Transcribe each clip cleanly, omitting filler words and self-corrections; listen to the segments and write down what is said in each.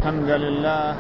الحمد لله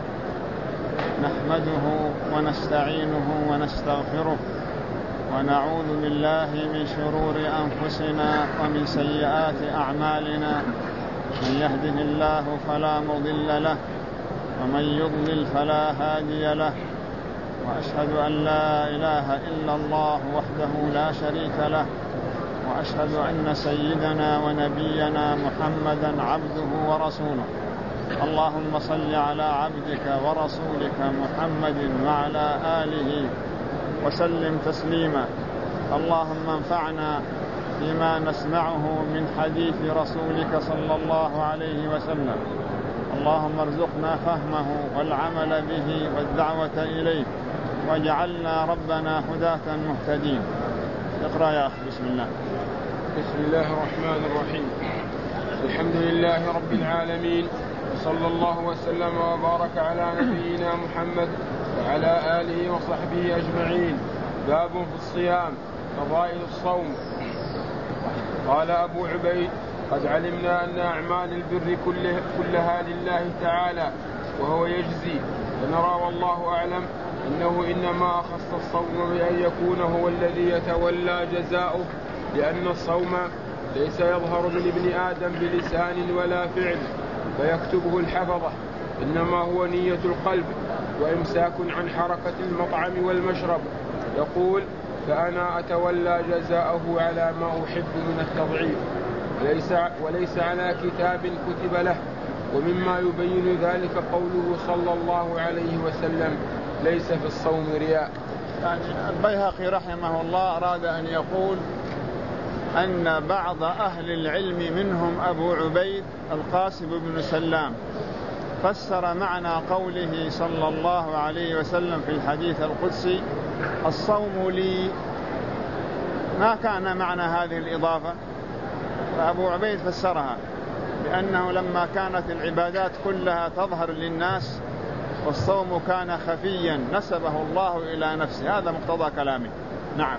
نحمده ونستعينه ونستغفره ونعوذ بالله من شرور أنفسنا ومن سيئات أعمالنا. من يهده الله فلا مضل له ومن يضلل فلا هادي له، وأشهد أن لا إله إلا الله وحده لا شريك له، وأشهد أن سيدنا ونبينا محمدا عبده ورسوله. اللهم صل على عبدك ورسولك محمد وعلى آله وسلم تسليما. اللهم انفعنا بما نسمعه من حديث رسولك صلى الله عليه وسلم. اللهم ارزقنا فهمه والعمل به والدعوة إليه، واجعلنا ربنا هداة مهتدين. اقرأ يا أخي. بسم الله. بسم الله الرحمن الرحيم. الحمد لله رب العالمين، صلى الله وسلم وبارك على نبينا محمد وعلى آله وصحبه أجمعين. باب في الصيام، فضائل الصوم. قال أبو عبيد: قد علمنا أن أعمال البر كلها لله تعالى وهو يجزي، فنرى والله أعلم إنه إنما أخص الصوم بأن يكون هو الذي يتولى جزاؤه، لأن الصوم ليس يظهر من ابن آدم بلسان ولا فعل فيكتبه الحفظة، إنما هو نية القلب وإمساك عن حركة المطعم والمشرب. يقول: فأنا أتولى جزاءه على ما أحب من التضعيف، وليس على كتاب كتب له. ومما يبين ذلك قوله صلى الله عليه وسلم: ليس في الصوم رياء. يعني البيهقي رحمه الله أراد أن يقول أن بعض أهل العلم منهم أبو عبيد القاسم بن سلام فسر معنى قوله صلى الله عليه وسلم في الحديث القدسي: الصوم لي، ما كان معنى هذه الإضافة. فأبو عبيد فسرها بأنه لما كانت العبادات كلها تظهر للناس والصوم كان خفيا نسبه الله إلى نفسه. هذا مقتضى كلامه. نعم.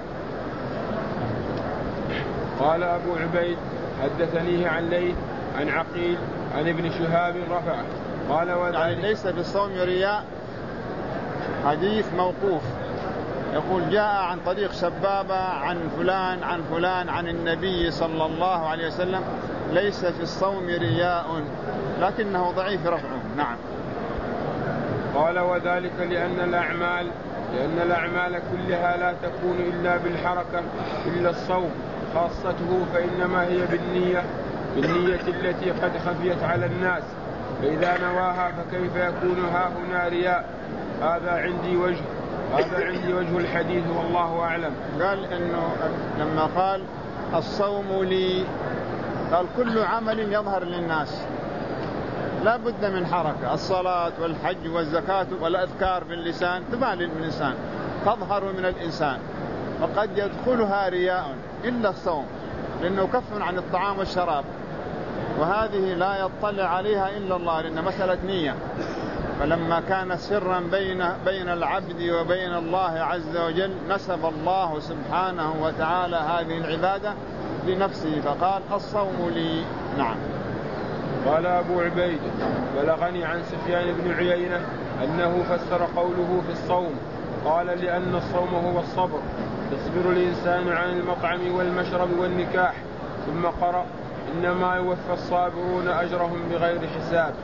قال أبو عبيد: حدثنيه عن ليث عن عقيل عن ابن شهاب رفعه قال: يعني ليس في الصوم رياء، حديث موقوف يقول: جاء عن طريق شبابة عن فلان عن فلان عن النبي صلى الله عليه وسلم: ليس في الصوم رياء، لكنه ضعيف رفعه. نعم. قال: وذلك لأن الأعمال كلها لا تكون إلا بالحركة إلا الصوم خاصته، فإنما هي بالنية التي قد خفيت على الناس، فإذا نواها فكيف يكون هاهنا رياء؟ هذا عندي وجه الحديث والله أعلم. قال إنه لما قال الصوم لي قال كل عمل يظهر للناس لا بد من حركة، الصلاة والحج والزكاة والأذكار باللسان تبان للإنسان تظهر من الإنسان، وقد يدخلها رياء إلا الصوم لأنه كف عن الطعام والشراب، وهذه لا يطلع عليها إلا الله لأن مسألة نية. فلما كان سرا بين العبد وبين الله عز وجل نسب الله سبحانه وتعالى هذه العبادة لنفسه فقال: الصوم لي. نعم. قال أبو عبيد: بلغني عن سفيان بن عيينة أنه فسر قوله في الصوم قال: لأن الصوم هو الصبر، يصبر الإنسان عن المطعم والمشرب والنكاح. ثم قرأ: إنما يوفى الصابرون أجرهم بغير حساب.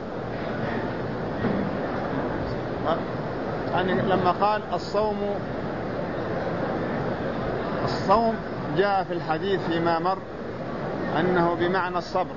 يعني لما قال الصوم جاء في الحديث فيما مر أنه بمعنى الصبر.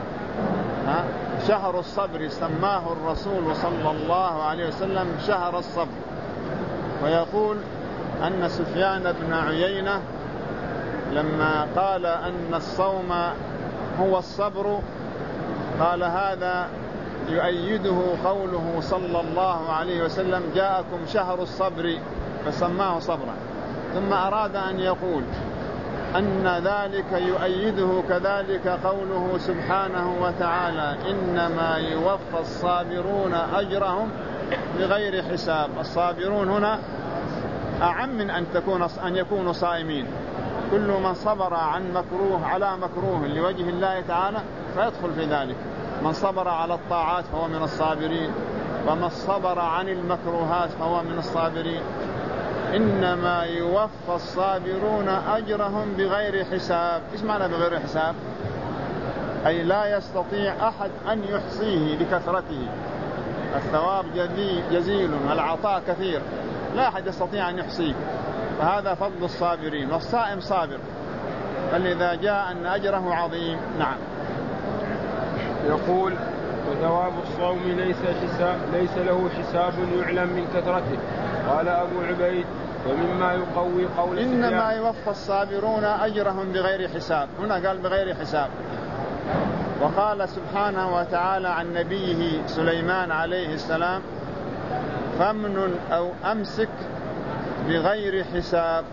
شهر الصبر سماه الرسول صلى الله عليه وسلم شهر الصبر. ويقول أن سفيان بن عيينة لما قال أن الصوم هو الصبر قال هذا يؤيده قوله صلى الله عليه وسلم: جاءكم شهر الصبر، فسماه صبرا. ثم أراد أن يقول أن ذلك يؤيده كذلك قوله سبحانه وتعالى: إنما يوفى الصابرون أجرهم بغير حساب. الصابرون هنا أعم من أن يكونوا صائمين. كل من صبر عن مكروه على مكروه لوجه الله تعالى فيدخل في ذلك. من صبر على الطاعات فهو من الصابرين، وما الصبر عن المكروهات فهو من الصابرين. إنما يوفى الصابرون أجرهم بغير حساب. إيش معنى بغير حساب؟ أي لا يستطيع أحد أن يحصيه لكثرته. الثواب جزيل، العطاء كثير، لا أحد يستطيع أن يحصيه، فهذا فضل الصابرين. والصائم صابر، فلذا جاء أن أجره عظيم. نعم. يقول: وثواب الصوم ليس له حساب يعلم من كثرته. قال أبو عبيد: ومما يقوي قول إنما يوفى الصابرون أجرهم بغير حساب. هنا قال بغير حساب. وقال سبحانه وتعالى عن نبيه سليمان عليه السلام: فامنن أو أمسك بغير حساب.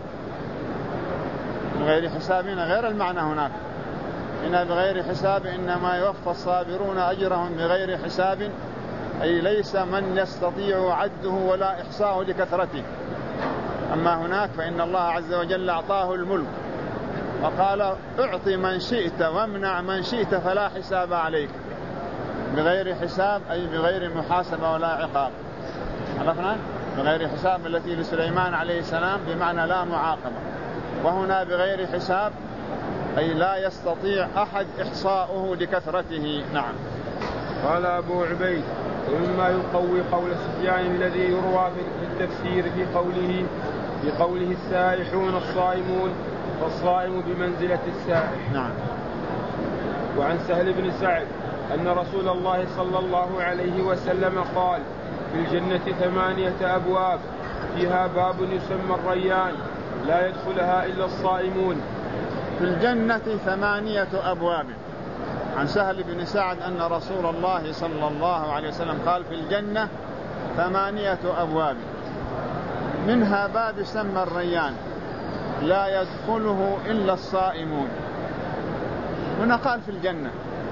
بغير حساب هنا غير المعنى هناك. هنا بغير حساب إنما يوفى الصابرون أجرهم بغير حساب، أي ليس من يستطيع عده ولا إحصاءه لكثرته. أما هناك فإن الله عز وجل أعطاه الملك وقال: اعطي من شئت وامنع من شئت فلا حساب عليك. بغير حساب أي بغير محاسبة ولا عقاب. عرفنا؟ بغير حساب التي لسليمان عليه السلام بمعنى لا معاقبة، وهنا بغير حساب أي لا يستطيع أحد إحصاؤه لكثرته. نعم. قال أبو عبيد: ومما يقوي قول سفيان الذي يروى في التفسير في قوله السائحون الصائمون، فالصائم بمنزلة السائح. نعم. وعن سهل بن سعد أن رسول الله صلى الله عليه وسلم قال: في الجنة 8 أبواب، فيها باب يسمى الريان، لا يدخلها إلا الصائمون. في الجنة 8 أبواب. عن سهل بن سعد أن رسول الله صلى الله عليه وسلم قال: في الجنة 8 أبواب، منها باب يسمى الريان، لا يدخله إلا الصائمون. هنا قال في الجنة،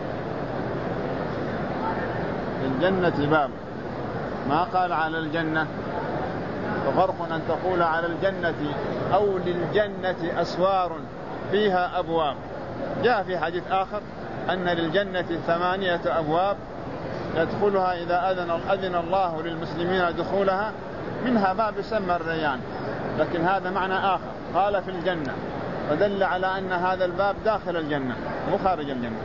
في الجنة باب، ما قال على الجنة. ففرق أن تقول على الجنة أو للجنة أسوار فيها أبواب. جاء في حديث آخر أن للجنة 8 أبواب يدخلها إذا أذن الله للمسلمين دخولها، منها باب يسمى الريان، لكن هذا معنى آخر. قال في الجنة، فدل على أن هذا الباب داخل الجنة مو خارج الجنة.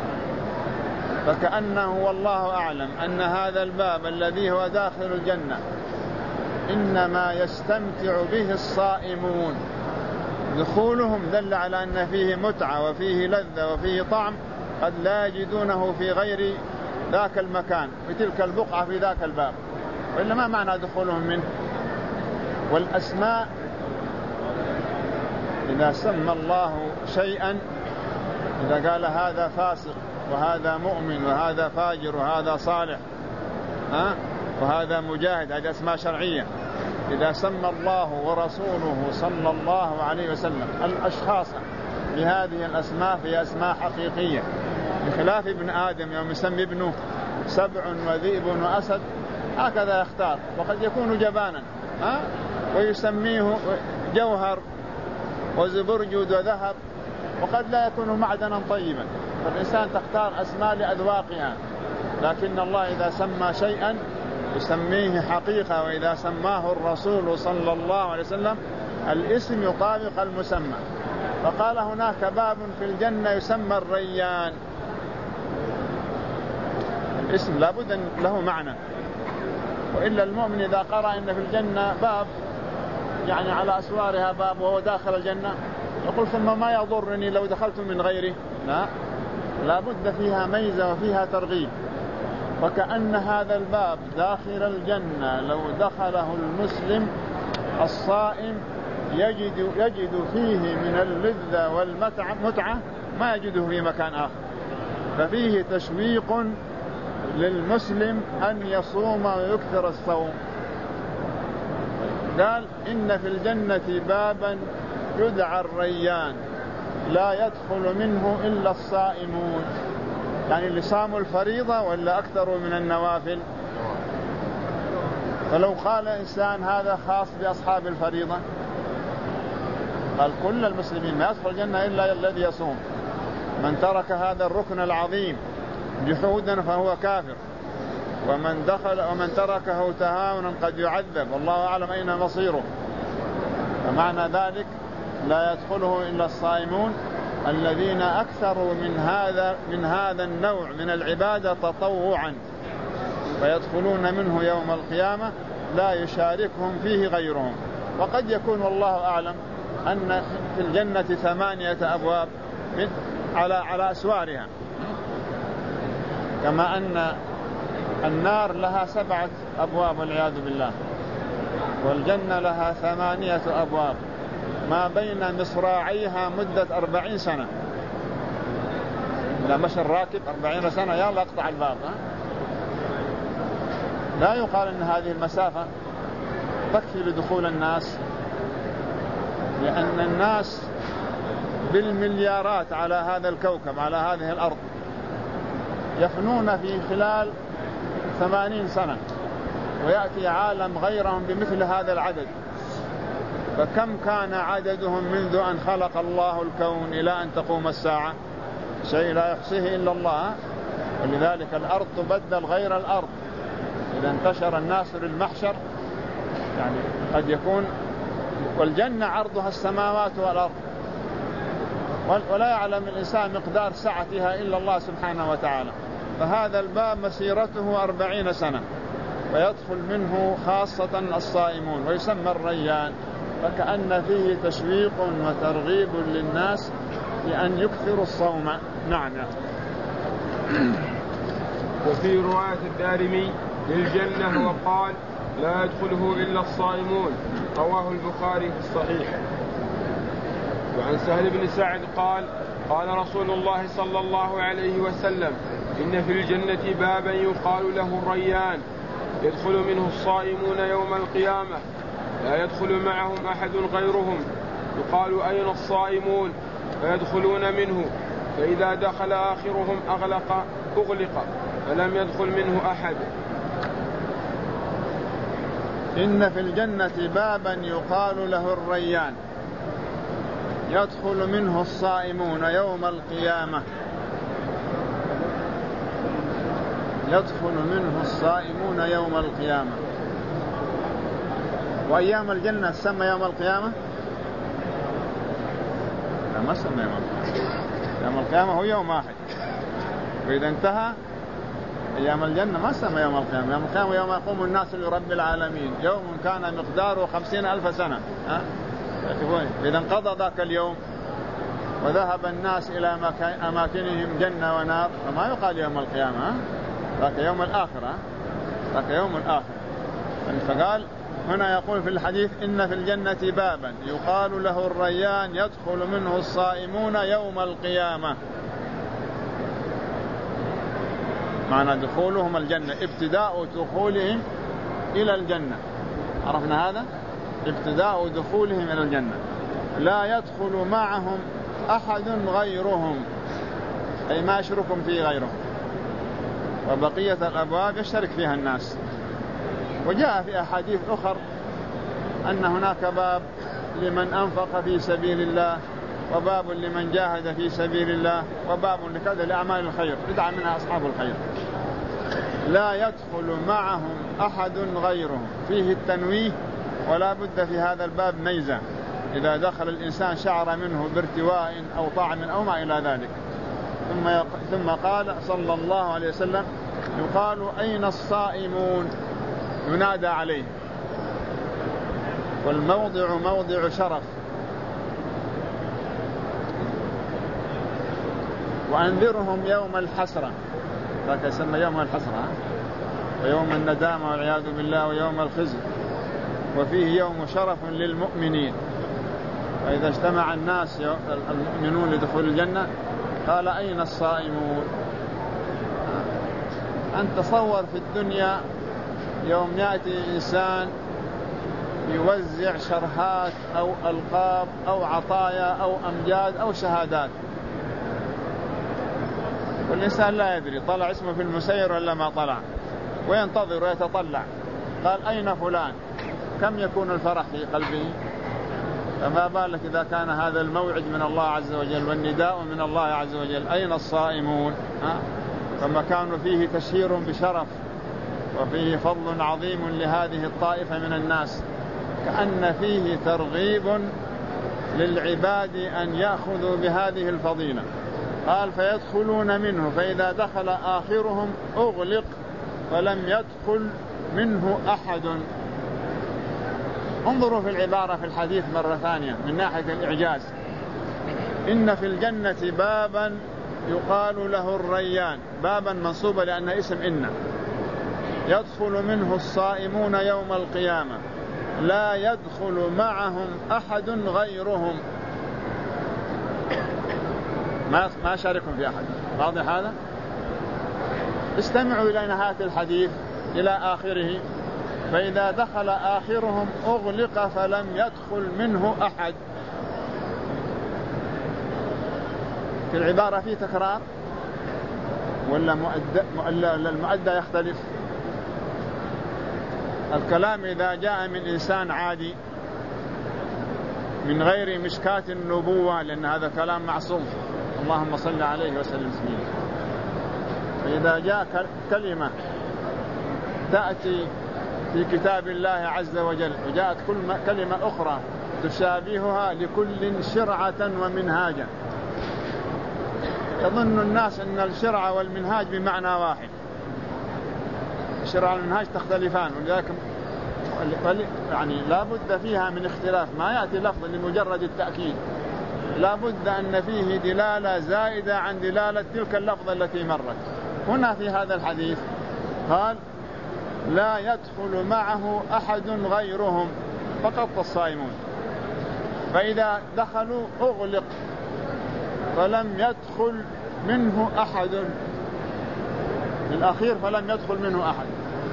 فكأنه والله أعلم أن هذا الباب الذي هو داخل الجنة إنما يستمتع به الصائمون. دخولهم دل على أن فيه متعة وفيه لذة وفيه طعم قد لا يجدونه في غير ذاك المكان، في تلك البقعة، في ذاك الباب، وإلا ما معنى دخولهم منه. والأسماء إذا سمى الله شيئا، إذا قال هذا فاسق وهذا مؤمن وهذا فاجر وهذا صالح وهذا مجاهد، هذه أسماء شرعية. إذا سمى الله ورسوله صلى الله عليه وسلم الأشخاص بهذه الأسماء في أسماء حقيقية، بخلاف ابن آدم يوم يسمي ابنه سبع وذئب وأسد، هكذا يختار، وقد يكون جبانا ويسميه جوهر وزبرجد وذهب، وقد لا يكون معدنا طيبا. فالإنسان تختار أسماء لأذواقها، لكن الله إذا سمى شيئا يسميه حقيقة، وإذا سماه الرسول صلى الله عليه وسلم الاسم يطابق المسمى. فقال هناك باب في الجنة يسمى الريان، الاسم لابد له معنى، وإلا المؤمن إذا قرأ إن في الجنة باب يعني على أسوارها باب وهو داخل الجنة يقول ثم ما يضرني لو دخلت من غيره. لا، لابد فيها ميزة وفيها ترغيب. وكأن هذا الباب داخل الجنة لو دخله المسلم الصائم يجد فيه من اللذة والمتعة ما يجده في مكان آخر، ففيه تشويق للمسلم أن يصوم ويكثر الصوم. قال إن في الجنة بابا يدعى الريان لا يدخل منه إلا الصائمون، يعني اللي صاموا الفريضة ولا أكثر من النوافل. فلو قال إنسان هذا خاص بأصحاب الفريضة، قال كل المسلمين ما يدخل الجنة إلا الذي يصوم، من ترك هذا الركن العظيم جحودا فهو كافر. ومن تركه تهاونا قد يعذب، والله أعلم أين مصيره. فمعنى ذلك لا يدخله إلا الصائمون الذين أكثروا من هذا النوع من العبادة تطوعا، فيدخلون منه يوم القيامة لا يشاركهم فيه غيرهم. وقد يكون والله أعلم أن في الجنة 8 أبواب على أسوارها، كما أن النار لها 7 أبواب والعياذ بالله، والجنة لها 8 أبواب ما بين مصراعيها مدة 40 سنة. إذا مشى الراكب 40 سنة يلا اقطع الباب. لا يقال أن هذه المسافة تكفي لدخول الناس، لأن الناس بالمليارات على هذا الكوكب، على هذه الأرض، يفنون في خلال 80 سنة، ويأتي عالم غيرهم بمثل هذا العدد. فكم كان عددهم منذ أن خلق الله الكون إلى أن تقوم الساعة؟ شيء لا يحصيه إلا الله. ولذلك الأرض تبدل غير الأرض. إذا انتشر الناس للمحشر يعني قد يكون، والجنة عرضها السماوات والأرض، ولا يعلم الإنسان مقدار سعتها إلا الله سبحانه وتعالى. فهذا الباب مسيرته 40 سنة، ويدخل منه خاصة الصائمون، ويسمى الريان، فكأن فيه تشويق وترغيب للناس لأن يكثروا الصوم. نعم. وفي رواية الدارمي للجنة وقال لا يدخله إلا الصائمون، رواه البخاري في الصحيح. وعن سهل بن سعد قال قال رسول الله صلى الله عليه وسلم إن في الجنة بابا يقال له الريان، يدخل منه الصائمون يوم القيامة، لا يدخل معهم أحد غيرهم، يقال أين الصائمون؟ فيدخلون منه، فإذا دخل آخرهم أغلق فلم يدخل منه أحد. إن في الجنة بابا يقال له الريان، يدخل منه الصائمون يوم القيامة، يدخل منه الصائمون يوم القيامة. وأيام الجنة تسمى يوم القيامة؟ لا، ما تسمى يوم القيامة. يوم القيامة هو يوم واحد، وإذا انتهى أيام الجنة ما تسمى يوم القيامة. يوم القيامة يوم يقوم الناس لرب العالمين، يوم كان مقداره 50,000 سنة. إذا انقضى ذاك اليوم وذهب الناس إلى أماكنهم جنة ونار، فما يقال يوم القيامة، ذاك يوم الآخرة، ذاك يوم الآخرة. فقال هنا يقول في الحديث إن في الجنة بابا يقال له الريان، يدخل منه الصائمون يوم القيامة. معنى دخولهم الجنة ابتداء دخولهم إلى الجنة، عرفنا هذا؟ ابتداء دخولهم إلى الجنة، لا يدخل معهم أحد غيرهم، أي ما يشركهم فيه غيرهم، وبقية الأبواب يشترك فيها الناس. وجاء في أحاديث أخر أن هناك باب لمن أنفق في سبيل الله، وباب لمن جاهد في سبيل الله، وباب لكذا لأعمال الخير يدعى منها أصحاب الخير. لا يدخل معهم أحد غيرهم، فيه التنويه، ولا بد في هذا الباب ميزة، إذا دخل الإنسان شعر منه بارتواء أو طعم أو ما إلى ذلك. ثم قال صلى الله عليه وسلم يقال أين الصائمون؟ ينادى عليه، والموضع موضع شرف. وأنذرهم يوم الحسرة، ذاك يسمى يوم الحسرة، ويوم الندامة والعياذ بالله، ويوم الخزي، وفيه يوم شرف للمؤمنين. فإذا اجتمع الناس المؤمنون لدخول الجنة قال أين الصائمون؟ أن تصور في الدنيا يوم يأتي إنسان يوزع شرهات أو ألقاب أو عطايا أو أمجاد أو شهادات، والإنسان لا يدري طلع اسمه في المسير ولا ما طلع، وينتظر ويتطلع، قال أين فلان؟ كم يكون الفرح في قلبه؟ فما بالك إذا كان هذا الموعد من الله عز وجل والنداء من الله عز وجل، أين الصائمون؟ فمكان فيه تشهير بشرف وفيه فضل عظيم لهذه الطائفة من الناس، كأن فيه ترغيب للعباد أن يأخذوا بهذه الفضيلة. قال فيدخلون منه، فإذا دخل آخرهم أغلق فلم يدخل منه أحد. انظروا في العبارة في الحديث مرة ثانية من ناحية الإعجاز. إن في الجنة بابا يقال له الريان، بابا منصوبة لأنه اسم إن، يدخل منه الصائمون يوم القيامة لا يدخل معهم أحد غيرهم، ما شاركهم في أحد. واضح هذا؟ استمعوا إلى نهاية الحديث إلى آخره، فإذا دخل آخرهم أغلق فلم يدخل منه أحد. في العبارة فيه تكرار ولا المؤدى يختلف؟ الكلام إذا جاء من إنسان عادي من غير مشكاة النبوة، لأن هذا كلام معصوم، اللهم صل عليه وسلم سبيله. فإذا جاء كلمة تأتي في كتاب الله عز وجل وجاءت كلمة أخرى تشابهها لكل شرعة ومنهاجا، يظن الناس أن الشرع والمنهاج بمعنى واحد. الشرع والمنهاج تختلفان، ولذلك يعني لا بد فيها من اختلاف، ما يأتي لفظ لمجرد التأكيد، لا بد أن فيه دلالة زائدة عن دلالة تلك اللفظة التي مرت. هنا في هذا الحديث قال لا يدخل معه أحد غيرهم، فقط الصائمون. فإذا دخلوا أغلق فلم يدخل منه أحد، الأخير فلم يدخل منه أحد،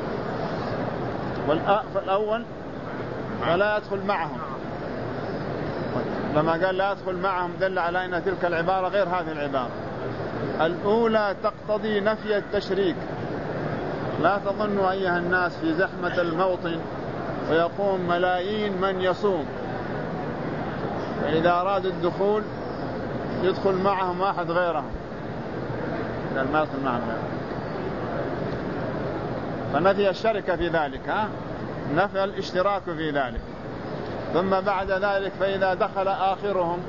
فالأول فلا يدخل معهم. لما قال لا يدخل معهم دل على أن تلك العبارة غير هذه العبارة. الأولى تقتضي نفي التشريك. لا تظنوا أيها الناس في زحمة الموطن ويقوم ملايين من يصوم، فإذا أرادوا الدخول يدخل معهم واحد غيرهم، قال ما يدخل معهم غيرهم، فنفي الشركة في ذلك، نفي الاشتراك في ذلك. ثم بعد ذلك فإذا دخل آخرهم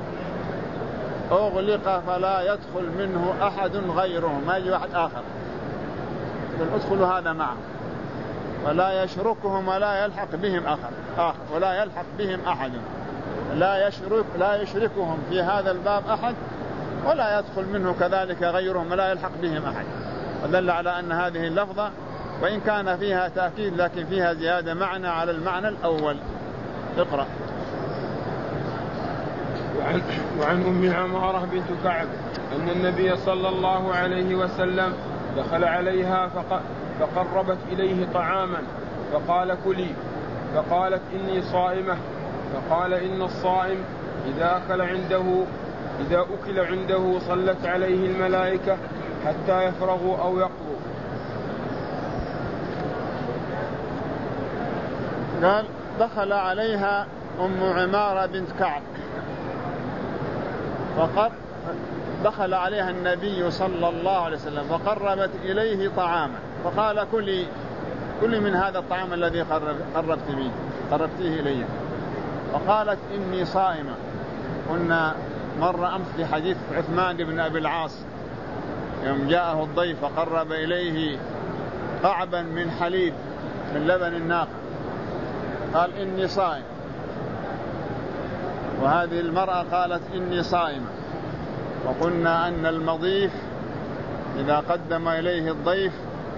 أغلق فلا يدخل منه أحد غيرهم، ما يجي واحد آخر ادخلوا هذا معه، ولا يشركهم ولا يلحق بهم آخر ولا يلحق بهم أحد، لا يشركهم في هذا الباب أحد ولا يدخل منه كذلك غيرهم ولا يلحق بهم أحد. ودل على أن هذه اللفظة وإن كان فيها تأكيد لكن فيها زيادة معنى على المعنى الأول. اقرأ. وعن أم عمارة بنت كعب أن النبي صلى الله عليه وسلم دخل عليها فقربت إليه طعاما فقال كلي، فقالت إني صائمة، فقال إن الصائم إذا أكل عنده صلت عليه الملائكة حتى يفرغوا أو يقضوا. قال دخل عليها أم عمارة بنت كعب، دخل عليها النبي صلى الله عليه وسلم وقربت إليه طعاما فقال كلي من هذا الطعام الذي قربتيه إليه. فقالت إني صائمة. قلنا مرة أمس في حديث عثمان بن أبي العاص يوم جاءه الضيف فقرب إليه قعبا من حليب من لبن الناقة قال إني صائم، وهذه المرأة قالت إني صائمة. وقلنا أن المضيف إذا قدم إليه الضيف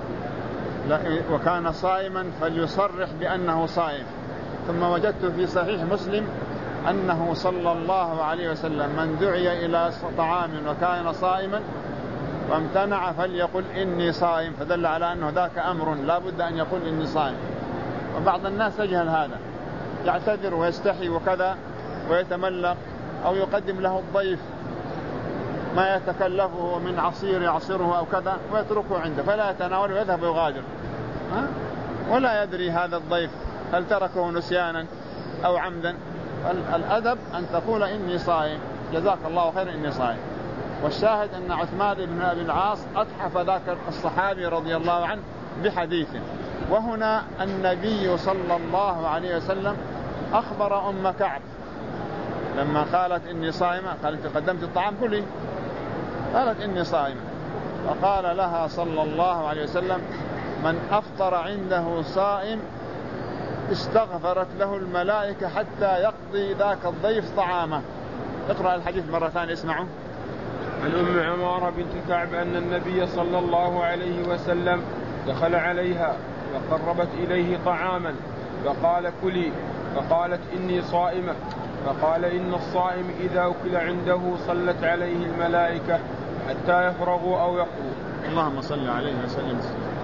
وكان صائما فليصرح بأنه صائم. ثم وجدت في صحيح مسلم أنه صلى الله عليه وسلم من دعي إلى طعام وكان صائما وامتنع فليقل إني صائم، فدل على أنه ذاك أمر لا بد أن يقول إني صائم. وبعض الناس يجهل هذا، يعتذر ويستحي وكذا ويتملق، أو يقدم له الضيف ما يتكلفه من عصير يعصره أو كذا ويتركه عنده فلا يتناول ويذهب ويغادر، ولا يدري هذا الضيف هل تركه نسيانا أو عمدا. الأدب أن تقول إني صائم، جزاك الله خير إني صائم. والشاهد أن عثمان بن أبي العاص أتحف ذاك الصحابي رضي الله عنه بحديث وهنا النبي صلى الله عليه وسلم أخبر أم كعب لما قالت إني صائمة، قالت قدمت الطعام كلي، قالت إني صائمة، فقال لها صلى الله عليه وسلم من أفطر عنده صائم استغفرت له الملائكة حتى يقضي ذاك الضيف طعامه. اقرأ الحديث مرة ثانية اسمعوا. عن أم عمارة بنت كعب أن النبي صلى الله عليه وسلم دخل عليها فقربت إليه طعاما فقال كلي، فقالت إني صائمة، فقال إن الصائم إذا أكل عنده صلت عليه الملائكة حتى يفرغوا أو يقضوا. اللهم صل عليه وسلم.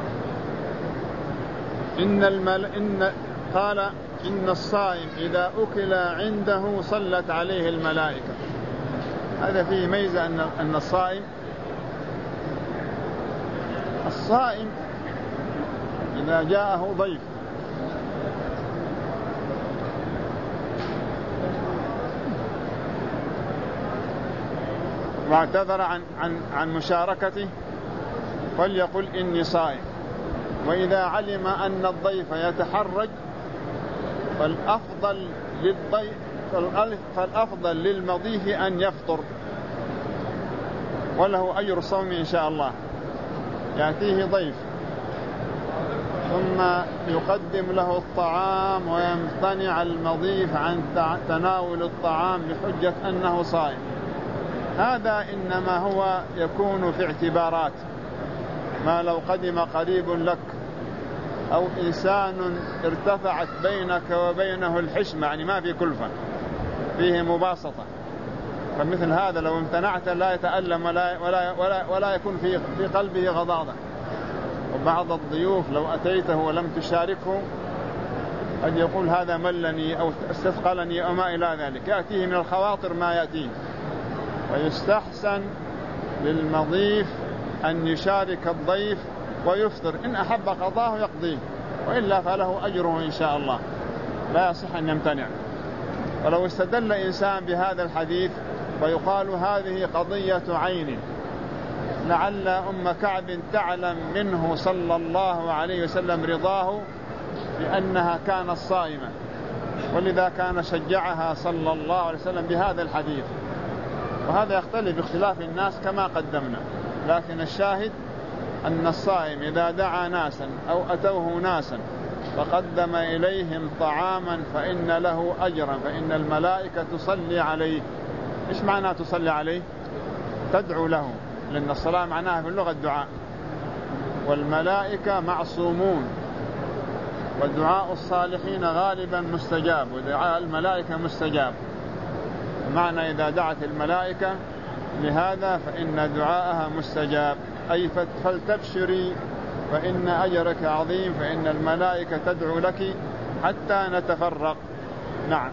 قال إن الصائم إذا أكل عنده صلت عليه الملائكة. هذا فيه ميزة أن الصائم إذا جاءه ضيف واعتذر عن مشاركته فليقل إني صائم. وإذا علم أن الضيف يتحرج فالأفضل للمضيف أن يفطر وله أجر الصوم إن شاء الله. يأتيه ضيف ثم يقدم له الطعام ويمتنع المضيف عن تناول الطعام بحجة أنه صائم، هذا إنما هو يكون في اعتبارات. ما لو قدم قريب لك أو إنسان ارتفعت بينك وبينه الحشمة، يعني ما في كلفة، فيه مباسطة، فمثل هذا لو امتنعت لا يتألم ولا يكون في قلبه غضاضة. وبعض الضيوف لو أتيته ولم تشاركه قد يقول هذا ملني أو استثقلني أو ما إلى ذلك، يأتيه من الخواطر ما يأتيه. ويستحسن للمضيف أن يشارك الضيف ويفطر، إن أحب قضاه يقضيه وإلا فله أجره إن شاء الله، لا يصح أن يمتنع. ولو استدل إنسان بهذا الحديث فيقال هذه قضية عين، لعل أم كعب تعلم منه صلى الله عليه وسلم رضاه بأنها كانت صائمة، ولذا كان شجعها صلى الله عليه وسلم بهذا الحديث. وهذا يختلف باختلاف الناس كما قدمنا، لكن الشاهد أن الصائم إذا دعا ناسا أو أتوه ناسا فقدم إليهم طعاما فإن له أجرا، فإن الملائكة تصلي عليه. إيش معنى تصلي عليه؟ تدعو له، لأن الصلاة معناها في اللغة الدعاء، والملائكة معصومون، ودعاء الصالحين غالبا مستجاب، ودعاء الملائكة مستجاب. معنى إذا دعت الملائكة لهذا فإن دعاءها مستجاب، أي فلتبشري فإن أجرك عظيم، فإن الملائكة تدعو لك حتى نتفرق. نعم.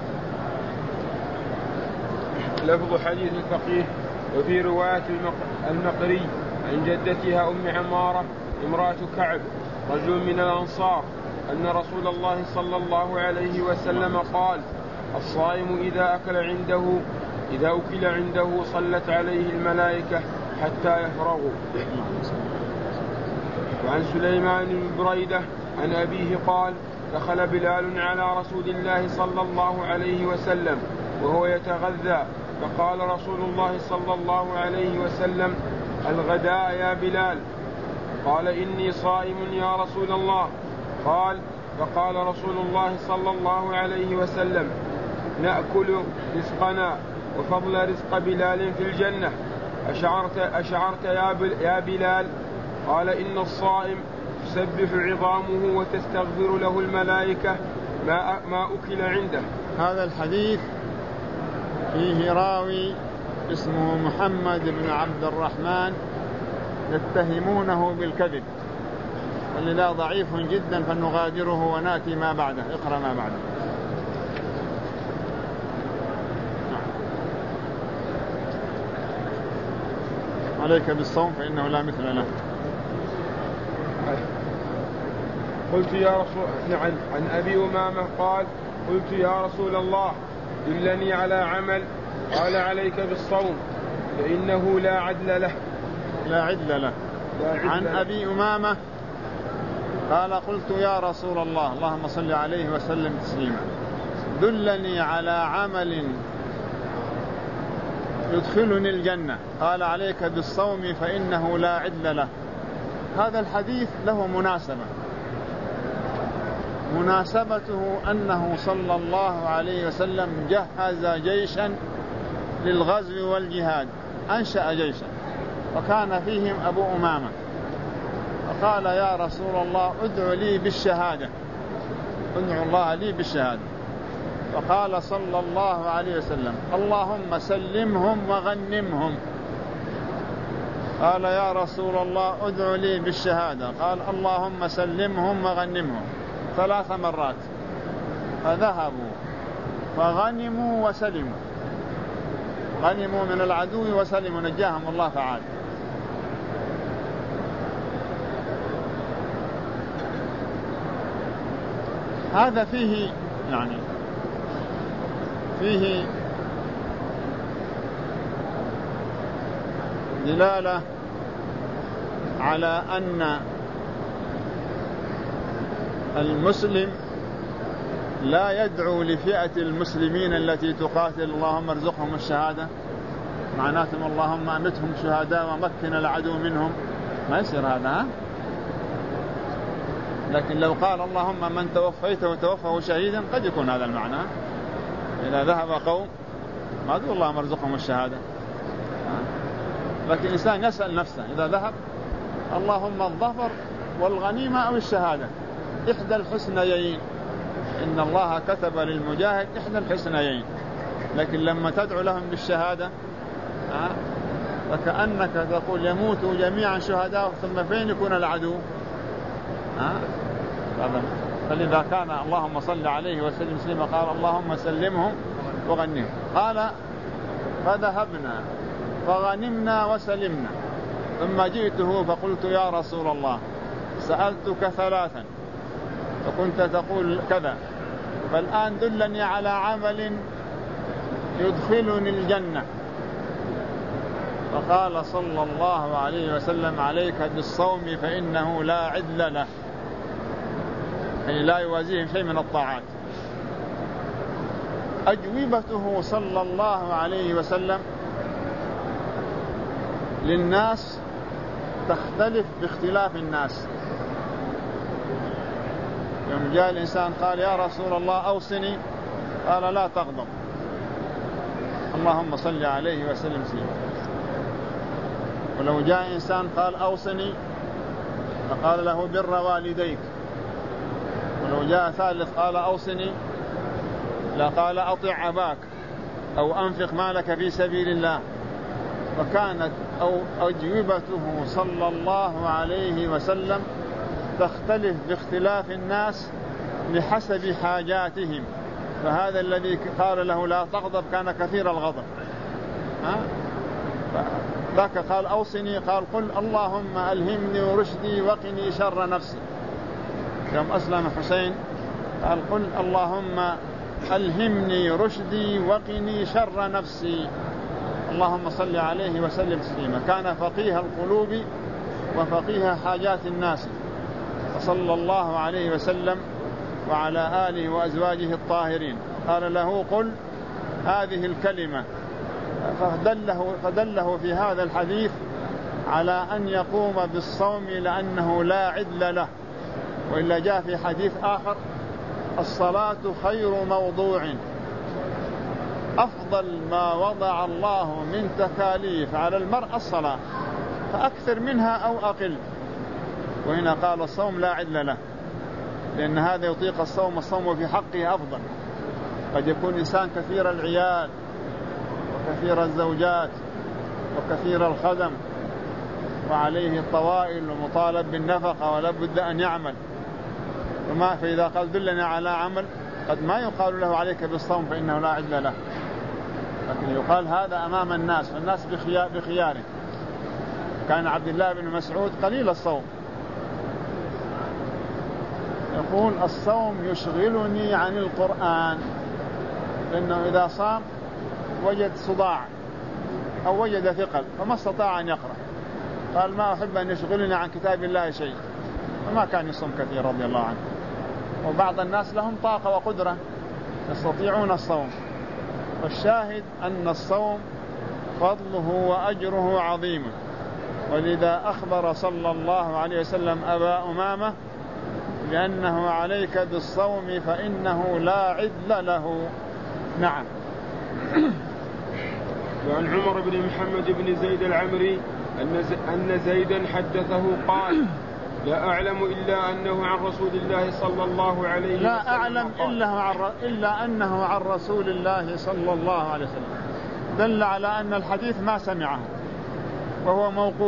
لفظ حديث الفقيه. وفي رواية المقري عن جدتها أم عمارة امرأة كعب رجل من الأنصار أن رسول الله صلى الله عليه وسلم قال الصائم إذا أكل عنده صلت عليه الملائكة حتى يفرغوا. وعن سليمان بن بريدة عن أبيه قال دخل بلال على رسول الله صلى الله عليه وسلم وهو يتغذى، فقال رسول الله صلى الله عليه وسلم الغداء يا بلال؟ قال إني صائم يا رسول الله. فقال رسول الله صلى الله عليه وسلم نأكل رزقنا وفضل رزق بلال في الجنة، أشعرت يا بلال؟ قال إن الصائم تسبح عظامه وتستغفر له الملائكة ما أكل عنده. هذا الحديث فيه راوي اسمه محمد بن عبد الرحمن يتهمونه بالكذب، ولذا ضعيف جدا فنغادره ونأتي ما بعده. اقرأ ما بعده. عليك بالصوم فإنه لا مثل له. قلت يا رسول عن أبي أمامة قال قلت يا رسول الله دلني على عمل، قال عليك بالصوم فإنه لا عدل له. عن أبي أمامة قال قلت يا رسول الله اللهم صل عليه وسلم تسليما دلني على عمل يدخلني الجنة. قال عليك بالصوم فإنه لا عدل له. هذا الحديث له مناسبته أنه صلى الله عليه وسلم جهز جيشا للغزو والجهاد، أنشأ جيشا وكان فيهم أبو أمامة، فقال يا رسول الله ادعو لي بالشهادة، ادعو الله لي بالشهادة. فقال صلى الله عليه وسلم اللهم سلمهم وغنمهم. قال يا رسول الله ادعو لي بالشهادة. قال اللهم سلمهم وغنمهم 3 مرات. فذهبوا فغنموا وسلموا، غنموا من العدو وسلموا، نجاهم الله تعالى. هذا فيه دلالة على أن المسلم لا يدعو لفئة المسلمين التي تقاتل اللهم ارزقهم الشهادة، معناتهم اللهم أمتهم شهداء ومكن العدو منهم، ما يصير هذا. لكن لو قال اللهم من توفيته توفه شهيدا قد يكون هذا المعنى. إذا ذهب قوم ما تقول اللهم ارزقهم الشهادة، لكن الإنسان يسأل نفسه إذا ذهب اللهم الظفر والغنيمة أو الشهادة، إحدى الحسنيين، إن الله كتب للمجاهد إحدى الحسنيين. لكن لما تدعو لهم بالشهادة فكأنك تقول يموتوا جميعا شهداء ثم فين يكون العدو. فلذا كان اللهم صل عليه وسلم تسليما قال اللهم سلمهم وغنمهم. قال فذهبنا فغنمنا وسلمنا، ثم جئته فقلت يا رسول الله سألتك 3 فكنت تقول كذا، فالآن دلني على عمل يدخلني الجنة. فقال صلى الله عليه وسلم عليك بالصوم فإنه لا عدل له، يعني لا يوازيه شيء من الطاعات. أجوبته صلى الله عليه وسلم للناس تختلف باختلاف الناس. يوم جاء الإنسان قال يا رسول الله أوصني، قال لا تغضب اللهم صل عليه وسلم سليما. ولو جاء إنسان قال أوصني فقال له بر والديك. ولو جاء ثالث قال أوصني لقال أطع أباك أو أنفق مالك في سبيل الله. فكانت أجوبته صلى الله عليه وسلم تختلف باختلاف الناس بحسب حاجاتهم. فهذا الذي قال له لا تغضب كان كثير الغضب، ذاك قال أوصني قال قل اللهم ألهمني رشدي وقني شر نفسي. يوم أسلم حسين قال قل اللهم ألهمني رشدي وقني شر نفسي. اللهم صل عليه وسلم تسليما. كان فقيه القلوب وفقيه حاجات الناس صلى الله عليه وسلم وعلى آله وأزواجه الطاهرين. قال له قل هذه الكلمة، فدله في هذا الحديث على أن يقوم بالصوم لأنه لا عدل له. وإلا جاء في حديث آخر الصلاة خير موضوع، أفضل ما وضع الله من تكاليف على المرء الصلاة، فأكثر منها أو أقل. وهنا قال الصوم لا عدل له، لأن هذا يطيق الصوم في حقه أفضل. قد يكون إنسان كثير العيال وكثير الزوجات وكثير الخدم وعليه الطوائل ومطالب بالنفقة ولا بد أن يعمل، فإذا قال دلنا على عمل قد ما يقال له عليك بالصوم فإنه لا عدل له، لكن يقال هذا أمام الناس، فالناس بخياره. كان عبد الله بن مسعود قليل الصوم، يقول الصوم يشغلني عن القرآن، لأنه إذا صام وجد صداع أو وجد ثقل فما استطاع أن يقرأ. قال ما أحب أن يشغلني عن كتاب الله شيء. وما كان يصوم كثير رضي الله عنه. وبعض الناس لهم طاقة وقدرة يستطيعون الصوم. والشاهد أن الصوم فضله وأجره عظيم، ولذا أخبر صلى الله عليه وسلم أبا أمامة لأنه عليك بالصوم فإنه لا عدل له. نعم. وعن عمر بن محمد بن زيد العمري أن زيدا حدثه قال لا أعلم إلا أنه عن رسول الله صلى الله عليه وسلم. لا أعلم إلا أنه عن رسول الله صلى الله عليه وسلم، دل على أن الحديث ما سمعه، وهو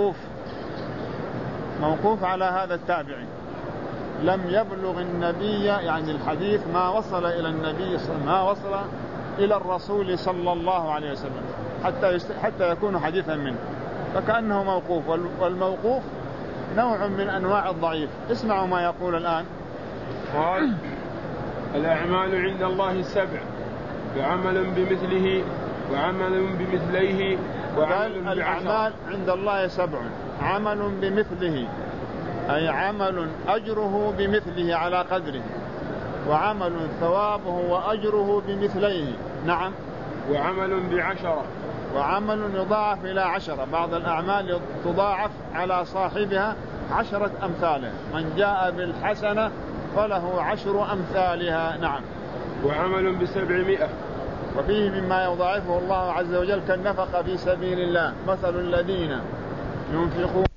موقوف على هذا التابعي، لم يبلغ النبي، يعني الحديث ما وصل إلى النبي ما وصل إلى الرسول صلى الله عليه وسلم حتى يكون حديثا منه، فكأنه موقوف. والموقوف نوع من أنواع الضعيف. اسمعوا ما يقول الآن. قال الأعمال عند الله 7، وعمل بمثله وعمل بمثليه وعمل الأعمال عند الله 7، عمل بمثله أي عمل أجره بمثله على قدره، وعمل ثوابه وأجره بمثليه. نعم. وعمل ب10، وعمل يضاعف إلى 10. بعض الأعمال تضاعف على صاحبها 10 أمثالها، من جاء بالحسنة فله 10 أمثالها. نعم. وعمل ب700. وفيه مما يضاعفه الله عز وجل كالنفقة في سبيل الله، مثل الذين ينفقون